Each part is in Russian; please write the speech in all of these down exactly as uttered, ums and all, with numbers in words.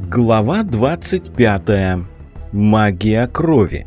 Глава двадцать пятая. Магия крови.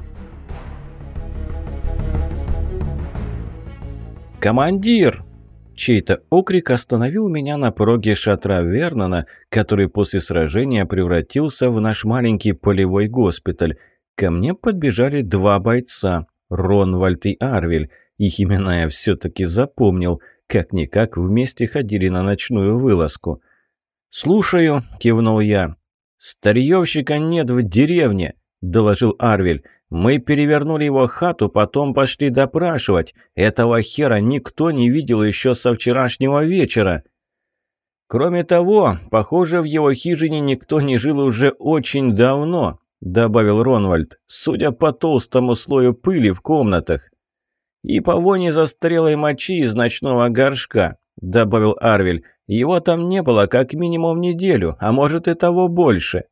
«Командир!» Чей-то окрик остановил меня на пороге шатра Вернона, который после сражения превратился в наш маленький полевой госпиталь. Ко мне подбежали два бойца – Ронвальд и Арвель. Их имена я все-таки запомнил. Как-никак вместе ходили на ночную вылазку. «Слушаю», – кивнул я. «Старьевщика нет в деревне», – доложил Арвель. «Мы перевернули его хату, потом пошли допрашивать. Этого хера никто не видел еще со вчерашнего вечера». «Кроме того, похоже, в его хижине никто не жил уже очень давно», – добавил Ронвальд, судя по толстому слою пыли в комнатах. «И по воне застарелой мочи из ночного горшка», – добавил Арвель. «Его там не было как минимум неделю, а может и того больше».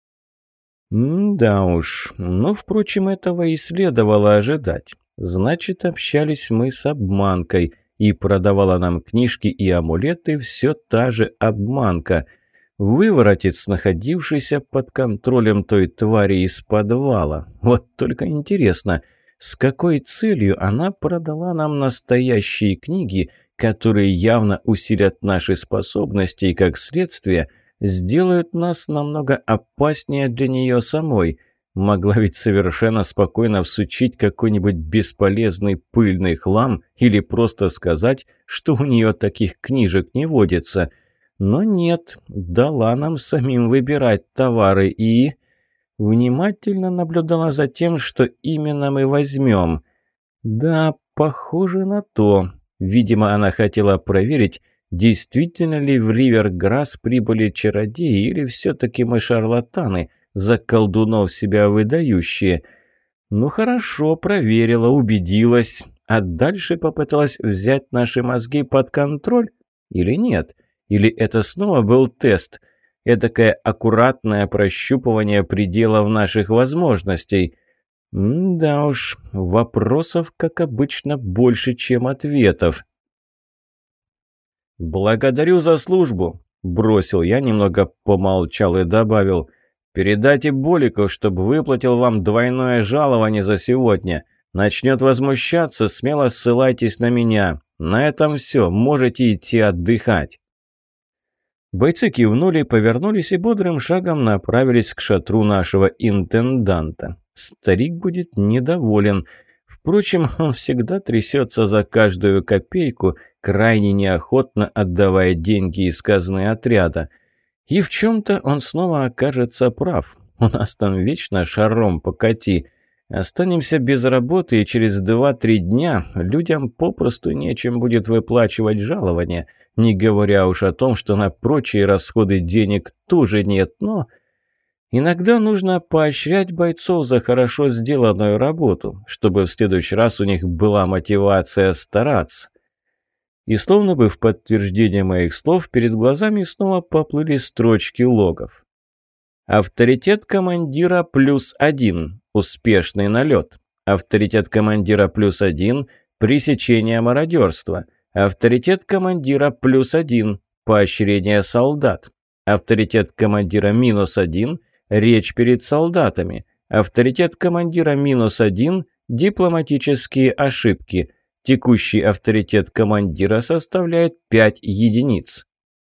«Да уж, но, впрочем, этого и следовало ожидать. Значит, общались мы с обманкой, и продавала нам книжки и амулеты все та же обманка. Выворотец, находившийся под контролем той твари из подвала. Вот только интересно, с какой целью она продала нам настоящие книги, которые явно усилят наши способности и, как следствие, сделают нас намного опаснее для нее самой. Могла ведь совершенно спокойно всучить какой-нибудь бесполезный пыльный хлам или просто сказать, что у нее таких книжек не водится. Но нет, дала нам самим выбирать товары и... внимательно наблюдала за тем, что именно мы возьмем. Да, похоже на то. Видимо, она хотела проверить, действительно ли в Риверграсс прибыли чародеи или все-таки мы шарлатаны, за колдунов себя выдающие. Ну хорошо, проверила, убедилась, а дальше попыталась взять наши мозги под контроль? Или нет? Или это снова был тест? Эдакое аккуратное прощупывание пределов наших возможностей? Да уж, вопросов, как обычно, больше, чем ответов. «Благодарю за службу», – бросил я, немного помолчал и добавил. «Передайте Болику, чтобы выплатил вам двойное жалование за сегодня. Начнет возмущаться, смело ссылайтесь на меня. На этом все, можете идти отдыхать». Бойцы кивнули, повернулись и бодрым шагом направились к шатру нашего интенданта. Старик будет недоволен. Впрочем, он всегда трясется за каждую копейку, крайне неохотно отдавая деньги из казны отряда. И в чем-то он снова окажется прав. У нас там вечно шаром покати. Останемся без работы, и через два-три дня людям попросту нечем будет выплачивать жалования, не говоря уж о том, что на прочие расходы денег тоже нет, но... Иногда нужно поощрять бойцов за хорошо сделанную работу, чтобы в следующий раз у них была мотивация стараться. И словно бы в подтверждение моих слов перед глазами снова поплыли строчки логов. Авторитет командира плюс один. Успешный налет. Авторитет командира плюс один. Пресечение мародерства. Авторитет командира плюс один. Поощрение солдат. Авторитет командира минус один. Речь перед солдатами. Авторитет командира минус один. Дипломатические ошибки. Текущий авторитет командира составляет пять единиц.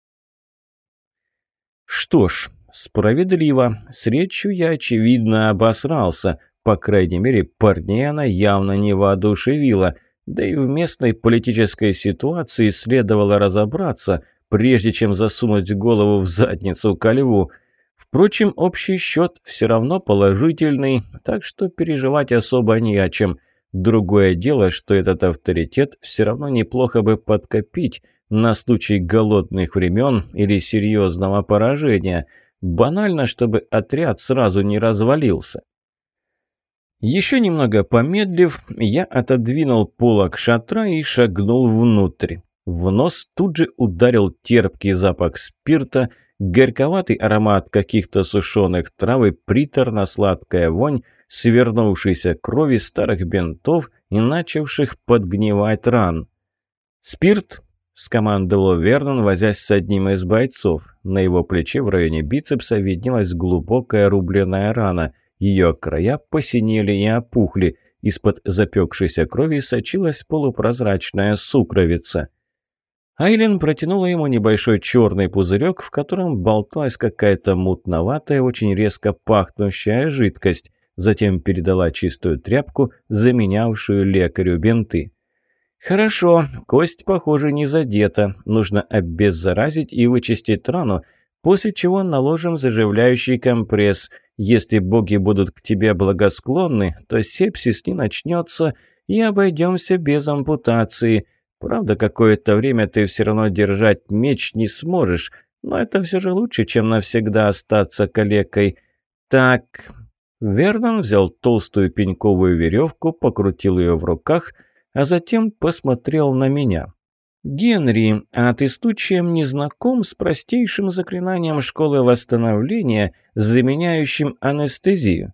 Что ж, справедливо. С речью я, очевидно, обосрался. По крайней мере, парней она явно не воодушевила. Да и в местной политической ситуации следовало разобраться, прежде чем засунуть голову в задницу ко льву. Впрочем, общий счет все равно положительный, так что переживать особо не о чем. Другое дело, что этот авторитет все равно неплохо бы подкопить на случай голодных времен или серьезного поражения. Банально, чтобы отряд сразу не развалился. Еще немного помедлив, я отодвинул полог шатра и шагнул внутрь. В нос тут же ударил терпкий запах спирта, горьковатый аромат каких-то сушеных трав и приторно-сладкая вонь свернувшейся крови, старых бинтов и начавших подгнивать ран. «Спирт?» – скомандовал Вернон, возясь с одним из бойцов. На его плече в районе бицепса виднелась глубокая рубленная рана. Ее края посинели и опухли. Из-под запекшейся крови сочилась полупрозрачная сукровица. Айлин протянула ему небольшой черный пузырек, в котором болталась какая-то мутноватая, очень резко пахнущая жидкость. Затем передала чистую тряпку, заменявшую лекарю бинты. «Хорошо, кость, похоже, не задета. Нужно обеззаразить и вычистить рану, после чего наложим заживляющий компресс. Если боги будут к тебе благосклонны, то сепсис не начнется и обойдемся без ампутации. Правда, какое-то время ты все равно держать меч не сможешь, но это все же лучше, чем навсегда остаться калекой. Так...» Вернон взял толстую пеньковую веревку, покрутил ее в руках, а затем посмотрел на меня. «Генри, а ты случаем не знаком с простейшим заклинанием школы восстановления, заменяющим анестезию?»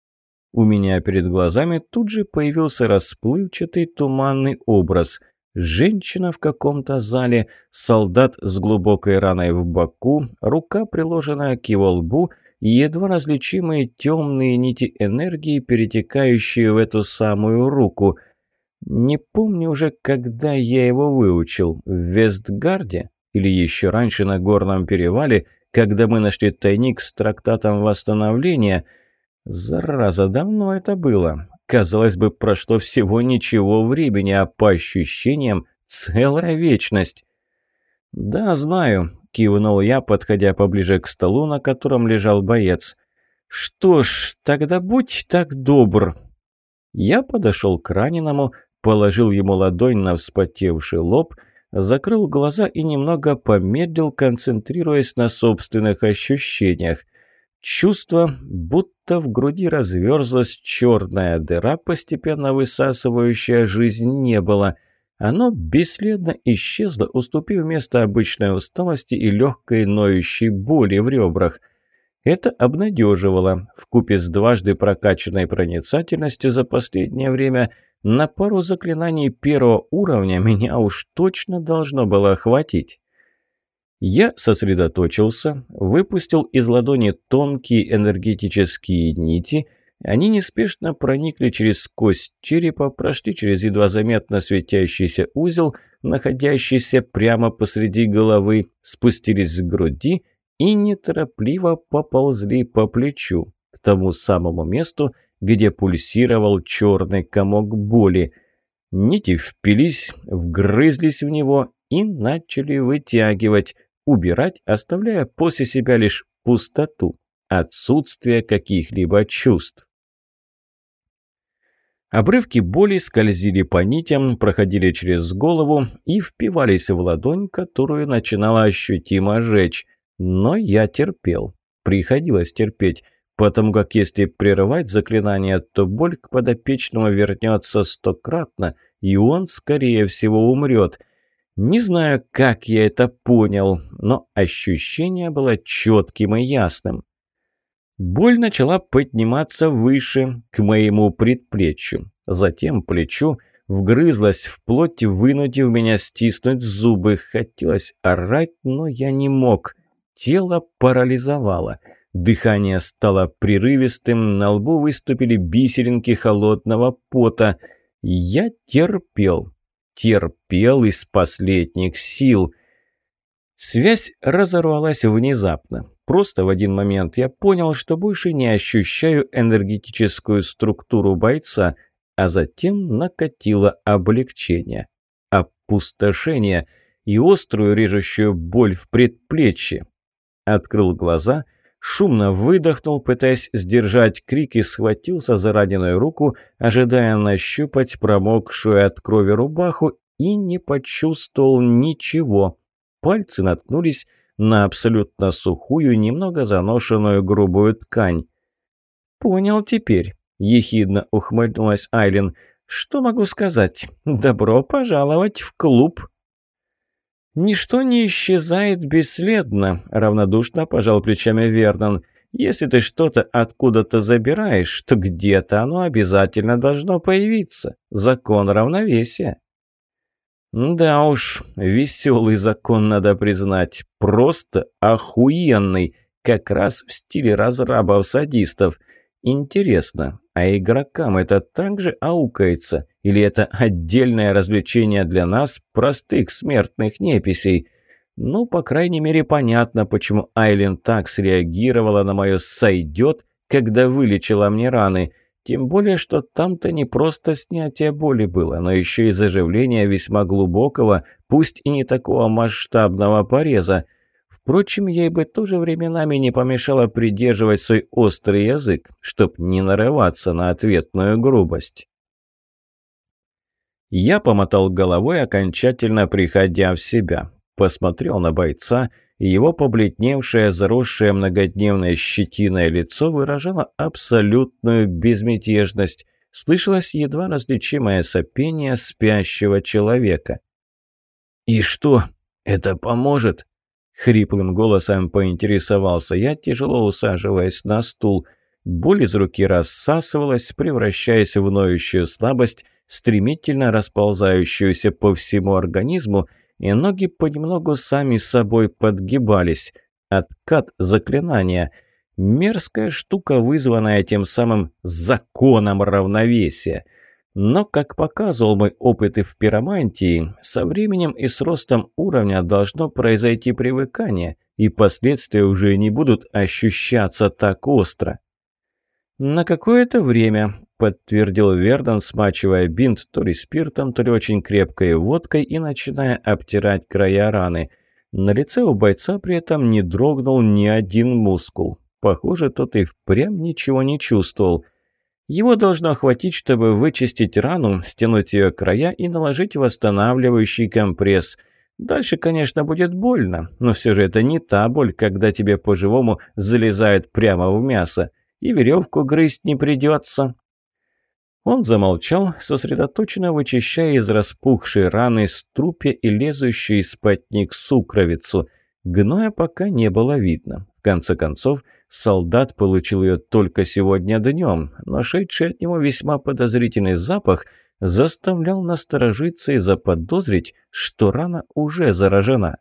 У меня перед глазами тут же появился расплывчатый туманный образ. Женщина в каком-то зале, солдат с глубокой раной в боку, рука, приложенная к его лбу, и едва различимые темные нити энергии, перетекающие в эту самую руку. Не помню уже, когда я его выучил. В Вестгарде? Или еще раньше на Горном перевале, когда мы нашли тайник с трактатом восстановления? Зараза, давно это было. Казалось бы, прошло всего ничего времени, а по ощущениям целая вечность. «Да, знаю», — кивнул я, подходя поближе к столу, на котором лежал боец. «Что ж, тогда будь так добр». Я подошел к раненому, положил ему ладонь на вспотевший лоб, закрыл глаза и немного помедлил, концентрируясь на собственных ощущениях. Чувство, будто в груди разверзлась черная дыра, постепенно высасывающая жизнь, не было. Оно бесследно исчезло, уступив место обычной усталости и легкой ноющей боли в ребрах. Это обнадеживало. Вкупе с дважды прокачанной проницательностью за последнее время на пару заклинаний первого уровня меня уж точно должно было хватить. Я сосредоточился, выпустил из ладони тонкие энергетические нити. Они неспешно проникли через кость черепа, прошли через едва заметно светящийся узел, находящийся прямо посреди головы, спустились к груди и неторопливо поползли по плечу, к тому самому месту, где пульсировал черный комок боли. Нити впились, вгрызлись в него и начали вытягивать, убирать, оставляя после себя лишь пустоту, отсутствие каких-либо чувств. Обрывки боли скользили по нитям, проходили через голову и впивались в ладонь, которую начинала ощутимо жечь. Но я терпел. Приходилось терпеть, потому как если прерывать заклинание, то боль к подопечному вернется стократно, и он, скорее всего, умрет. Не знаю, как я это понял, но ощущение было четким и ясным. Боль начала подниматься выше, к моему предплечью. Затем плечу вгрызлась в плоть, вынудив меня стиснуть зубы. Хотелось орать, но я не мог. Тело парализовало. Дыхание стало прерывистым, на лбу выступили бисеринки холодного пота. Я терпел. Терпел из последних сил. Связь разорвалась внезапно. Просто в один момент я понял, что больше не ощущаю энергетическую структуру бойца, а затем накатило облегчение, опустошение и острую режущую боль в предплечье. Открыл глаза, шумно выдохнул, пытаясь сдержать крик, и схватился за раненую руку, ожидая нащупать промокшую от крови рубаху, и не почувствовал ничего. Пальцы наткнулись на абсолютно сухую, немного заношенную грубую ткань. «Понял теперь», — ехидно ухмыльнулась Айлин. «Что могу сказать? Добро пожаловать в клуб». «Ничто не исчезает бесследно», — равнодушно пожал плечами Вернон. «Если ты что-то откуда-то забираешь, то где-то оно обязательно должно появиться. Закон равновесия». Да уж, веселый закон, надо признать. Просто охуенный. Как раз в стиле разрабов-садистов. Интересно, а игрокам это также аукается? Или это отдельное развлечение для нас, простых смертных неписей? Ну, по крайней мере, понятно, почему Айлин так среагировала на мое «сойдет», когда вылечила мне раны. Тем более, что там-то не просто снятие боли было, но еще и заживление весьма глубокого, пусть и не такого масштабного пореза. Впрочем, ей бы тоже временами не помешало придерживать свой острый язык, чтоб не нарываться на ответную грубость. Я помотал головой, окончательно приходя в себя. Посмотрел на бойца, и его побледневшее, заросшее многодневной щетиной лицо выражало абсолютную безмятежность. Слышалось едва различимое сопение спящего человека. «И что, это поможет?» Хриплым голосом поинтересовался я, тяжело усаживаясь на стул. Боль из руки рассасывалась, превращаясь в ноющую слабость, стремительно расползающуюся по всему организму, и ноги понемногу сами собой подгибались. Откат заклинания. Мерзкая штука, вызванная тем самым законом равновесия. Но, как показывал мой опыт и в пиромантии, со временем и с ростом уровня должно произойти привыкание, и последствия уже не будут ощущаться так остро. «На какое-то время», — подтвердил Вердон, смачивая бинт то ли спиртом, то ли очень крепкой водкой и начиная обтирать края раны. На лице у бойца при этом не дрогнул ни один мускул. Похоже, тот и впрямь ничего не чувствовал. Его должно хватить, чтобы вычистить рану, стянуть ее края и наложить восстанавливающий компресс. Дальше, конечно, будет больно, но все же это не та боль, когда тебе по-живому залезают прямо в мясо. И веревку грызть не придется». Он замолчал, сосредоточенно вычищая из распухшей раны струпья и лезущую из-под них сукровицу. Гноя пока не было видно. В конце концов, солдат получил ее только сегодня днем, но шедший от него весьма подозрительный запах заставлял насторожиться и заподозрить, что рана уже заражена.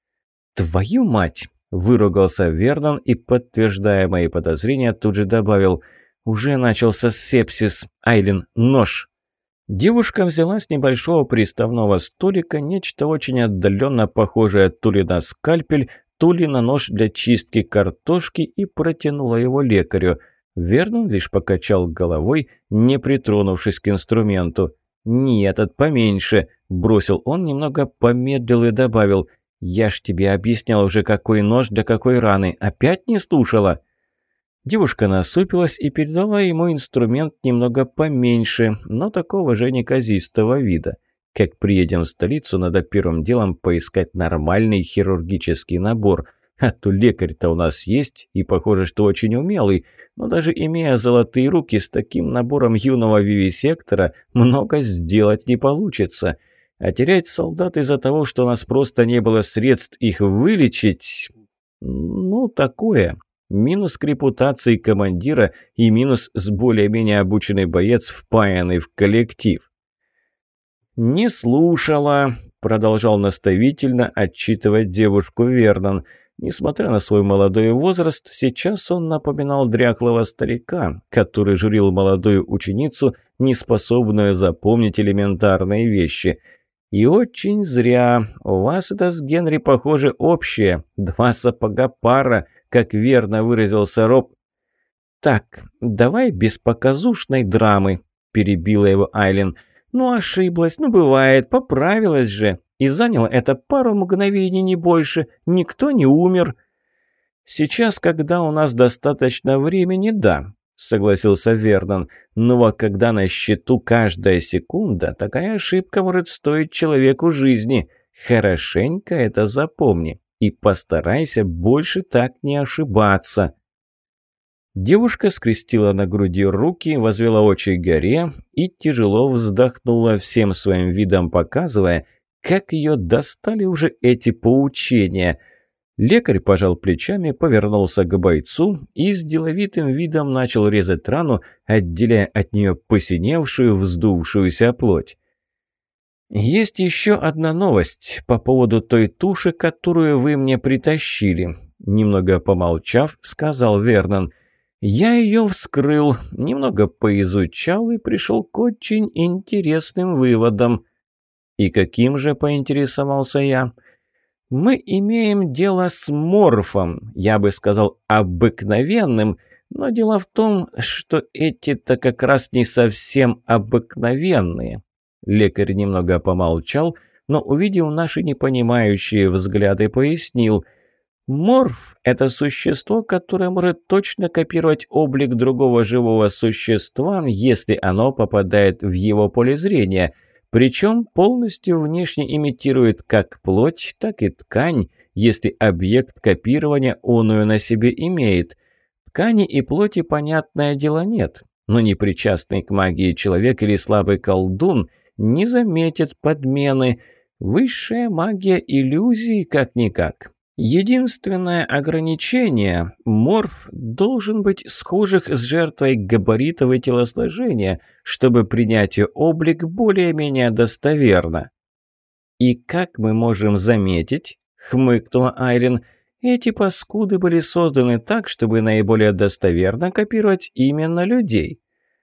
«Твою мать!» – выругался Вернон и, подтверждая мои подозрения, тут же добавил: «Уже начался сепсис. Айлин, нож!» Девушка взяла с небольшого приставного столика нечто очень отдаленно похожее то ли на скальпель, то ли на нож для чистки картошки и протянула его лекарю. Вернон лишь покачал головой, не притронувшись к инструменту. «Нет, этот поменьше», – бросил он, немного помедлил и добавил: «Я ж тебе объяснял уже, какой нож для какой раны. Опять не слушала?» Девушка насупилась и передала ему инструмент немного поменьше, но такого же неказистого вида. Как приедем в столицу, надо первым делом поискать нормальный хирургический набор. А то лекарь-то у нас есть, и похоже, что очень умелый, но даже имея золотые руки, с таким набором юного вивисектора много сделать не получится. А терять солдат из-за того, что у нас просто не было средств их вылечить, ну, такое. Минус к репутации командира и минус с более-менее обученный боец, впаянный в коллектив. «Не слушала», – продолжал наставительно отчитывать девушку Вернон. Несмотря на свой молодой возраст, сейчас он напоминал дряхлого старика, который журил молодую ученицу, неспособную запомнить элементарные вещи. «И очень зря. У вас это с Генри, похоже, общее. Два сапога пара, как верно выразился Роб». «Так, давай без показушной драмы», – перебила его Айлин. «Ну, ошиблась, ну, бывает, поправилась же. И заняло это пару мгновений, не больше. Никто не умер». «Сейчас, когда у нас достаточно времени, да», – согласился Вернон. «Но вот когда на счету каждая секунда, такая ошибка может стоить человеку жизни. Хорошенько это запомни и постарайся больше так не ошибаться». Девушка скрестила на груди руки, возвела очи к горе и тяжело вздохнула, всем своим видом показывая, как ее достали уже эти поучения. Лекарь пожал плечами, повернулся к бойцу и с деловитым видом начал резать рану, отделяя от нее посиневшую, вздувшуюся плоть. «Есть еще одна новость по поводу той туши, которую вы мне притащили», – немного помолчав, сказал Вернон. «Я ее вскрыл, немного поизучал и пришел к очень интересным выводам». «И каким же?» – поинтересовался я. «Мы имеем дело с морфом, я бы сказал, обыкновенным, но дело в том, что эти-то как раз не совсем обыкновенные». Лекарь немного помолчал, но, увидев наши непонимающие взгляды, пояснил. «Морф – это существо, которое может точно копировать облик другого живого существа, если оно попадает в его поле зрения. Причем полностью внешне имитирует как плоть, так и ткань, если объект копирования оную на себе имеет. Ткани и плоти, понятное дело, нет, но непричастный к магии человек или слабый колдун – не заметит подмены. Высшая магия иллюзий как-никак. Единственное ограничение – морф должен быть схожих с жертвой габаритов и телосложения, чтобы принять ее облик более-менее достоверно. «И как мы можем заметить?» – хмыкнула Айрин. «Эти паскуды были созданы так, чтобы наиболее достоверно копировать именно людей».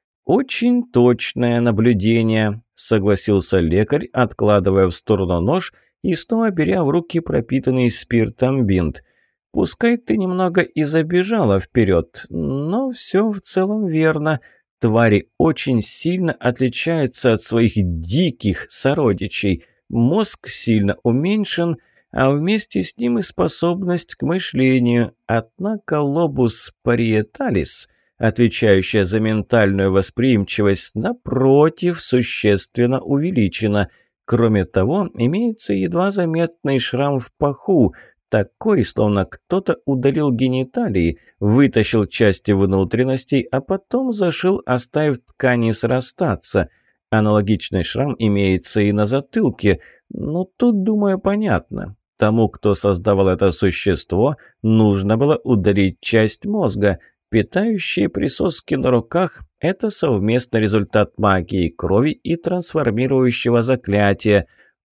«Очень точное наблюдение», – согласился лекарь, откладывая в сторону нож и снова беря в руки пропитанный спиртом бинт. «Пускай ты немного и забежала вперед, но все в целом верно. Твари очень сильно отличаются от своих диких сородичей. Мозг сильно уменьшен, а вместе с ним и способность к мышлению. Однако лобус париеталис, отвечающая за ментальную восприимчивость, напротив, существенно увеличена. Кроме того, имеется едва заметный шрам в паху, такой, словно кто-то удалил гениталии, вытащил части внутренностей, а потом зашил, оставив ткани срастаться. Аналогичный шрам имеется и на затылке, но тут, думаю, понятно. Тому, кто создавал это существо, нужно было удалить часть мозга. Питающие присоски на руках – это совместный результат магии крови и трансформирующего заклятия.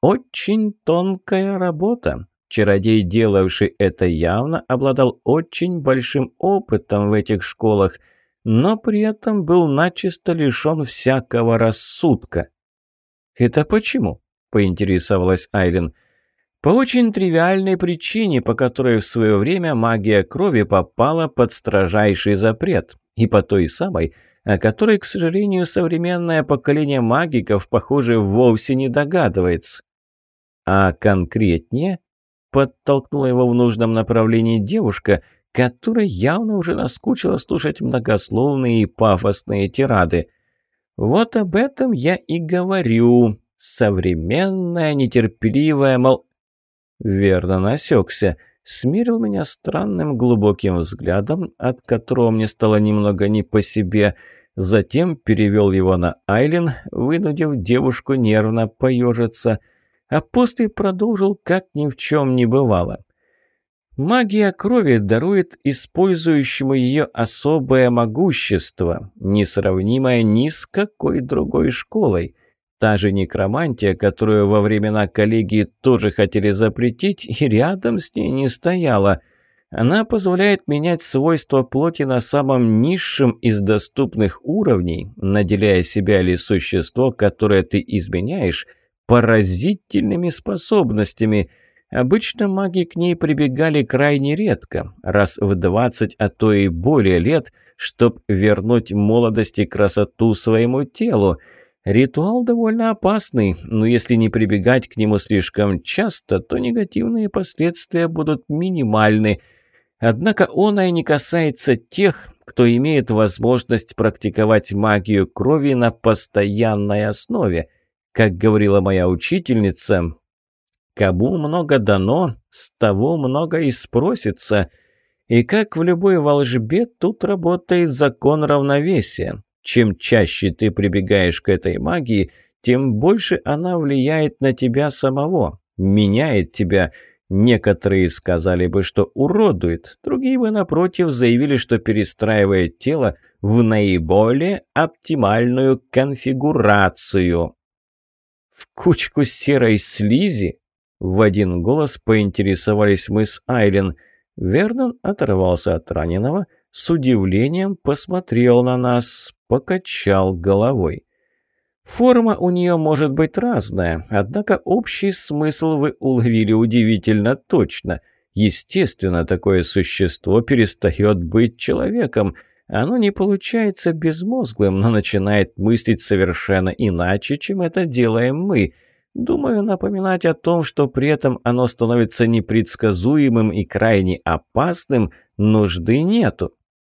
Очень тонкая работа. Чародей, делавший это, явно обладал очень большим опытом в этих школах, но при этом был начисто лишен всякого рассудка. «Это почему?» – поинтересовалась Айлин. «По очень тривиальной причине, по которой в свое время магия крови попала под строжайший запрет, и по той самой, о которой, к сожалению, современное поколение магиков, похоже, вовсе не догадывается». «А конкретнее?» – подтолкнула его в нужном направлении девушка, которая явно уже наскучила слушать многословные и пафосные тирады. «Вот об этом я и говорю. Современная, нетерпеливая, мол...» Верно насекся, смирил меня странным глубоким взглядом, от которого мне стало немного не по себе, затем перевел его на Айлин, вынудив девушку нервно поежиться, а после продолжил, как ни в чем не бывало. Магия крови дарует использующему ее особое могущество, несравнимое ни с какой другой школой. Та же некромантия, которую во времена коллегии тоже хотели запретить, и рядом с ней не стояла. Она позволяет менять свойства плоти на самом низшем из доступных уровней, наделяя себя или существо, которое ты изменяешь, поразительными способностями. Обычно маги к ней прибегали крайне редко, раз в двадцать, а то и более лет, чтобы вернуть молодость и красоту своему телу. Ритуал довольно опасный, но если не прибегать к нему слишком часто, то негативные последствия будут минимальны. Однако оно и не касается тех, кто имеет возможность практиковать магию крови на постоянной основе. Как говорила моя учительница, «Кому много дано, с того много и спросится». И как в любой волжбе, тут работает закон равновесия. Чем чаще ты прибегаешь к этой магии, тем больше она влияет на тебя самого, меняет тебя. Некоторые сказали бы, что уродует, другие бы, напротив, заявили, что перестраивает тело в наиболее оптимальную конфигурацию. В кучку серой слизи? В один голос поинтересовались мы с Айлен. Вернон оторвался от раненого, с удивлением посмотрел на нас, покачал головой. Форма у нее может быть разная, однако общий смысл вы уловили удивительно точно. Естественно, такое существо перестает быть человеком. Оно не получается безмозглым, но начинает мыслить совершенно иначе, чем это делаем мы. Думаю, напоминать о том, что при этом оно становится непредсказуемым и крайне опасным, нужды нету.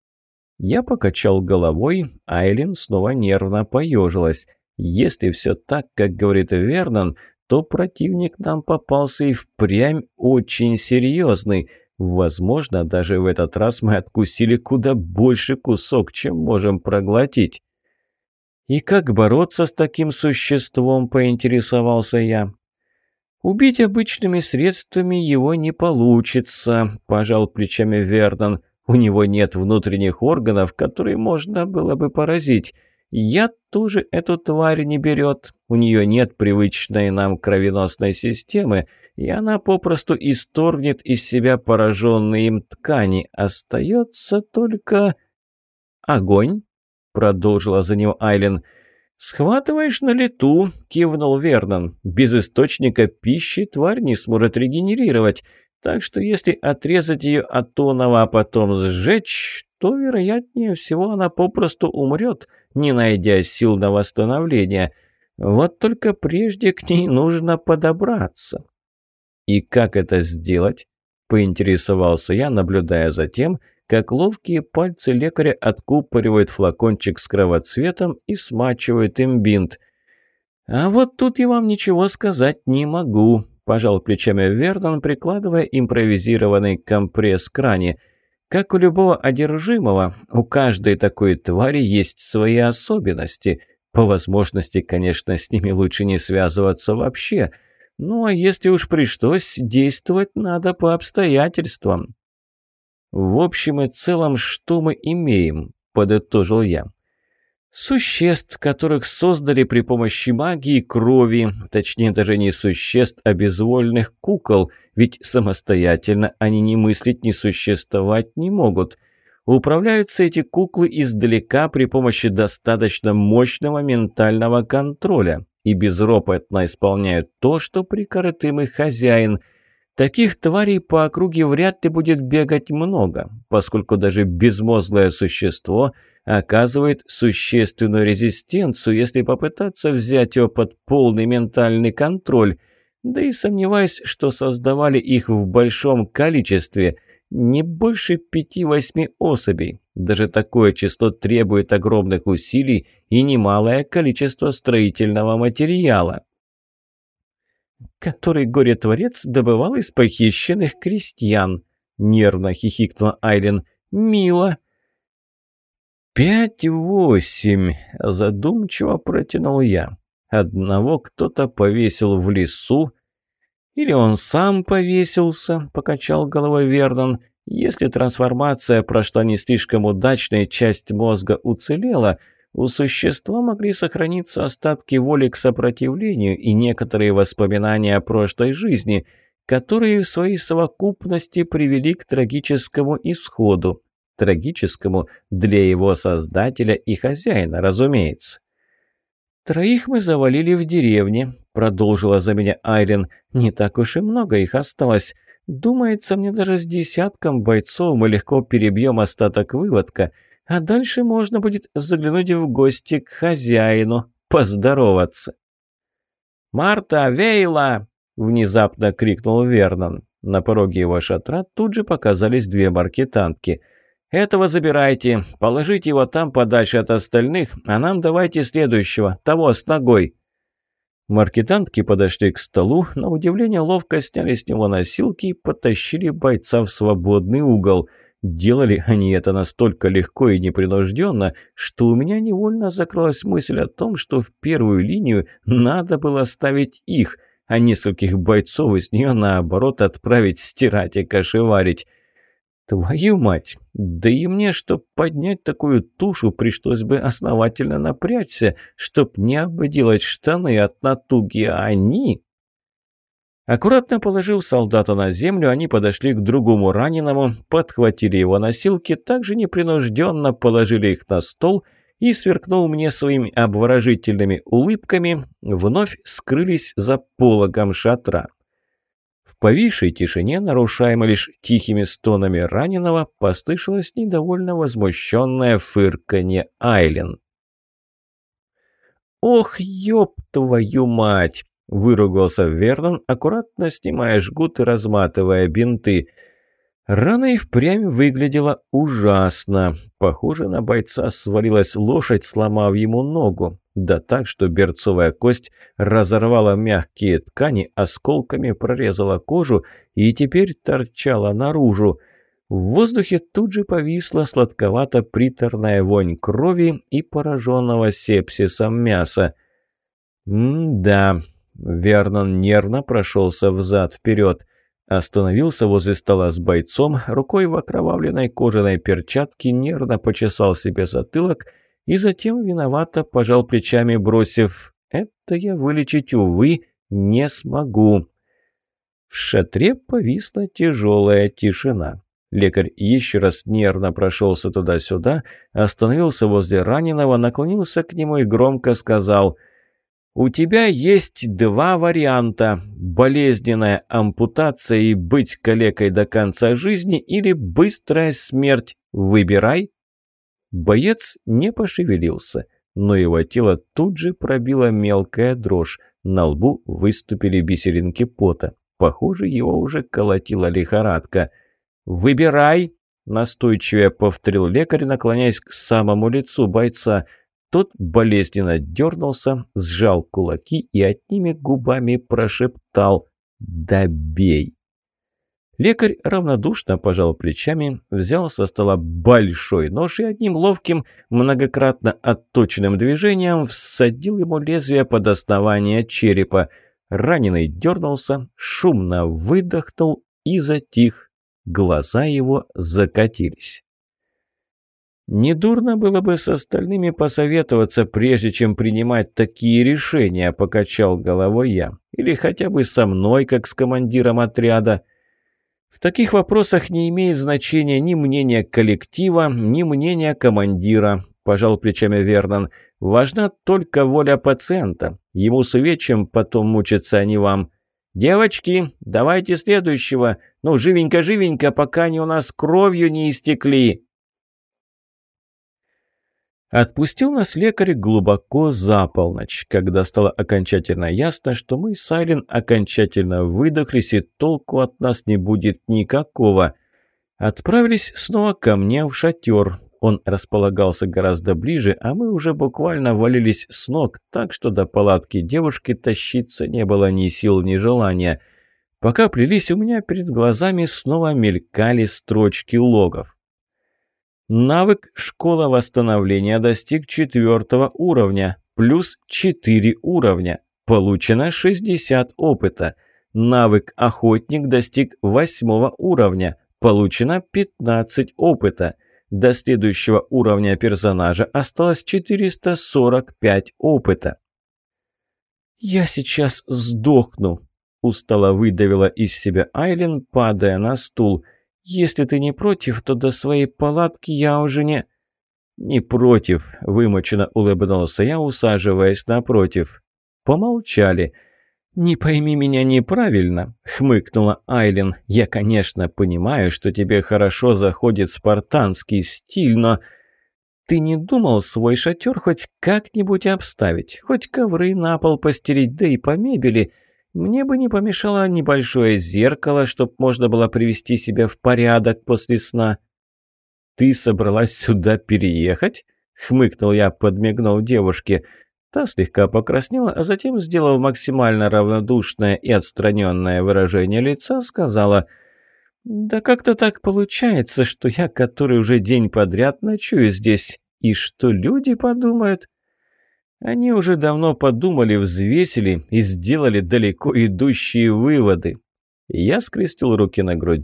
Я покачал головой, Айлин снова нервно поежилась. Если все так, как говорит Вернон, то противник нам попался и впрямь очень серьезный. Возможно, даже в этот раз мы откусили куда больше кусок, чем можем проглотить. «И как бороться с таким существом?» – поинтересовался я. «Убить обычными средствами его не получится», – пожал плечами Вернон. «У него нет внутренних органов, которые можно было бы поразить. Яд тоже эту тварь не берет. У нее нет привычной нам кровеносной системы, и она попросту исторгнет из себя пораженные им ткани. Остается только...» «Огонь?» — продолжила за него Айлен. «Схватываешь на лету», — кивнул Вернон. «Без источника пищи тварь не сможет регенерировать, так что если отрезать ее от онова, а потом сжечь, то, вероятнее всего, она попросту умрет, не найдя сил на восстановление. Вот только прежде к ней нужно подобраться». «И как это сделать?» — поинтересовался я, наблюдая за тем, как ловкие пальцы лекаря откупоривают флакончик с кровоцветом и смачивают им бинт. «А вот тут я вам ничего сказать не могу», – пожал плечами Вернон, прикладывая импровизированный компресс к ране. «Как у любого одержимого, у каждой такой твари есть свои особенности. По возможности, конечно, с ними лучше не связываться вообще. Ну а если уж пришлось, действовать надо по обстоятельствам». «В общем и целом, что мы имеем?» – подытожил я. «Существ, которых создали при помощи магии крови, точнее даже не существ, а безвольных кукол, ведь самостоятельно они ни мыслить, ни существовать не могут. Управляются эти куклы издалека при помощи достаточно мощного ментального контроля и безропотно исполняют то, что прикажет им их хозяин. Таких тварей по округе вряд ли будет бегать много, поскольку даже безмозглое существо оказывает существенную резистенцию, если попытаться взять его под полный ментальный контроль. Да и сомневаюсь, что создавали их в большом количестве, не больше пяти-восьми особей. Даже такое число требует огромных усилий и немалое количество строительного материала, который горе-творец добывал из похищенных крестьян», — нервно хихикнула Айлен. «Мило». «Пять-восемь», — задумчиво протянул я. «Одного кто-то повесил в лесу». «Или он сам повесился», — покачал головой Вернон. «Если трансформация прошла не слишком удачно и часть мозга уцелела, у существа могли сохраниться остатки воли к сопротивлению и некоторые воспоминания о прошлой жизни, которые в своей совокупности привели к трагическому исходу. Трагическому для его создателя и хозяина, разумеется». «Троих мы завалили в деревне», — продолжила за меня Айлен. «Не так уж и много их осталось. Думается, мне даже с десятком бойцов мы легко перебьем остаток выводка. А дальше можно будет заглянуть в гости к хозяину, поздороваться». «Марта, Вейла!» – внезапно крикнул Вернон. На пороге его шатра тут же показались две маркетантки. «Этого забирайте, положите его там подальше от остальных, а нам давайте следующего, того с ногой». Маркетантки подошли к столу, на удивление ловко сняли с него носилки и потащили бойца в свободный угол. Делали они это настолько легко и непринужденно, что у меня невольно закралась мысль о том, что в первую линию надо было ставить их, а нескольких бойцов из нее, наоборот, отправить стирать и кошеварить. Твою мать! Да и мне, чтоб поднять такую тушу, пришлось бы основательно напрячься, чтоб не обделать штаны от натуги, а они... Аккуратно положив солдата на землю, они подошли к другому раненому, подхватили его носилки, также непринужденно положили их на стол и, сверкнув мне своими обворожительными улыбками, вновь скрылись за пологом шатра. В повисшей тишине, нарушаемой лишь тихими стонами раненого, послышалось недовольно возмущенное фырканье Айлен. «Ох, ёб твою мать!» – выругался Вернон, аккуратно снимая жгут и разматывая бинты. Рана и впрямь выглядела ужасно. Похоже, на бойца свалилась лошадь, сломав ему ногу. Да так, что берцовая кость разорвала мягкие ткани, осколками прорезала кожу и теперь торчала наружу. В воздухе тут же повисла сладковато-приторная вонь крови и пораженного сепсисом мяса. «М-да», — Вернон нервно прошелся взад-вперед. Остановился возле стола с бойцом, рукой в окровавленной кожаной перчатке нервно почесал себе затылок и затем виновато пожал плечами, бросив: «Это я вылечить, увы, не смогу». В шатре повисла тяжелая тишина. Лекарь еще раз нервно прошелся туда-сюда, остановился возле раненого, наклонился к нему и громко сказал: «У тебя есть два варианта – болезненная ампутация и быть калекой до конца жизни или быстрая смерть. Выбирай». Боец не пошевелился, но его тело тут же пробила мелкая дрожь, на лбу выступили бисеринки пота. Похоже, его уже колотила лихорадка. «Выбирай!» – настойчиво повторил лекарь, наклоняясь к самому лицу бойца. Тот болезненно дернулся, сжал кулаки и одними губами прошептал: «Добей!». Лекарь равнодушно пожал плечами, взял со стола большой нож и одним ловким, многократно отточенным движением всадил ему лезвие под основание черепа. Раненый дернулся, шумно выдохнул и затих. Глаза его закатились. «Недурно было бы с остальными посоветоваться, прежде чем принимать такие решения», – покачал головой я. «Или хотя бы со мной, как с командиром отряда. В таких вопросах не имеет значения ни мнение коллектива, ни мнение командира», – пожал плечами Вернон. «Важна только воля пациента. Ему с увечьем потом мучиться, а не вам. Девочки, давайте следующего. Ну, живенько-живенько, пока они у нас кровью не истекли». Отпустил нас лекарь глубоко за полночь, когда стало окончательно ясно, что мы с Айлен окончательно выдохлись и толку от нас не будет никакого. Отправились снова ко мне в шатер. Он располагался гораздо ближе, а мы уже буквально валились с ног, так что до палатки девушки тащиться не было ни сил, ни желания. Пока плелись, у меня перед глазами снова мелькали строчки логов. Навык «Школа восстановления» достиг четвертого уровня, плюс четыре уровня. Получено шестьдесят опыта. Навык «Охотник» достиг восьмого уровня. Получено пятнадцать опыта. До следующего уровня персонажа осталось четыреста сорок пять опыта. «Я сейчас сдохну», – устало выдавила из себя Айлен, падая на стул. «Если ты не против, то до своей палатки я уже не...» «Не против», – вымученно улыбнулся я, усаживаясь напротив. Помолчали. «Не пойми меня неправильно», – хмыкнула Айлен. «Я, конечно, понимаю, что тебе хорошо заходит спартанский стиль, но... Ты не думал свой шатер хоть как-нибудь обставить? Хоть ковры на пол постелить, да и по мебели...» Мне бы не помешало небольшое зеркало, чтоб можно было привести себя в порядок после сна». «Ты собралась сюда переехать?» — хмыкнул я, подмигнув девушке. Та слегка покраснела, а затем, сделав максимально равнодушное и отстраненное выражение лица, сказала: «Да как-то так получается, что я который уже день подряд ночую здесь, и что люди подумают?» Они уже давно подумали, взвесили и сделали далеко идущие выводы. Я скрестил руки на груди,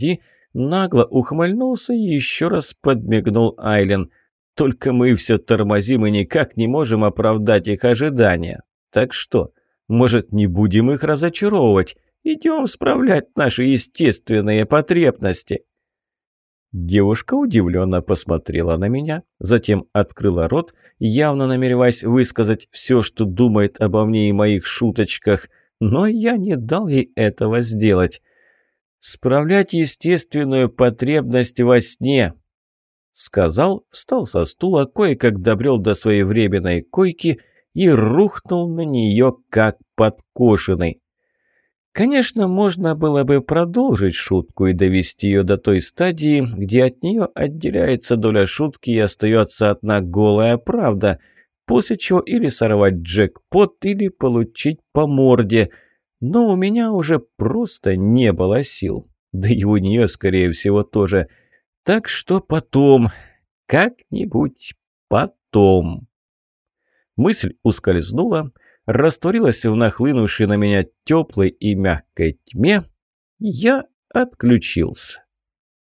нагло ухмыльнулся и еще раз подмигнул Айлен. Только мы все тормозим и никак не можем оправдать их ожидания. Так что, может, не будем их разочаровывать? Идем справлять наши естественные потребности. Девушка удивленно посмотрела на меня, затем открыла рот, явно намереваясь высказать все, что думает обо мне и моих шуточках, но я не дал ей этого сделать. «Справлять естественную потребность во сне», — сказал, встал со стула, кое-как добрел до своей временной койки и рухнул на нее, как подкошенный. Конечно, можно было бы продолжить шутку и довести ее до той стадии, где от нее отделяется доля шутки и остается одна голая правда, после чего или сорвать джекпот, или получить по морде. Но у меня уже просто не было сил, да и у нее, скорее всего, тоже. Так что потом, как-нибудь потом. Мысль ускользнула, растворилась в нахлынувшей на меня теплой и мягкой тьме, я отключился.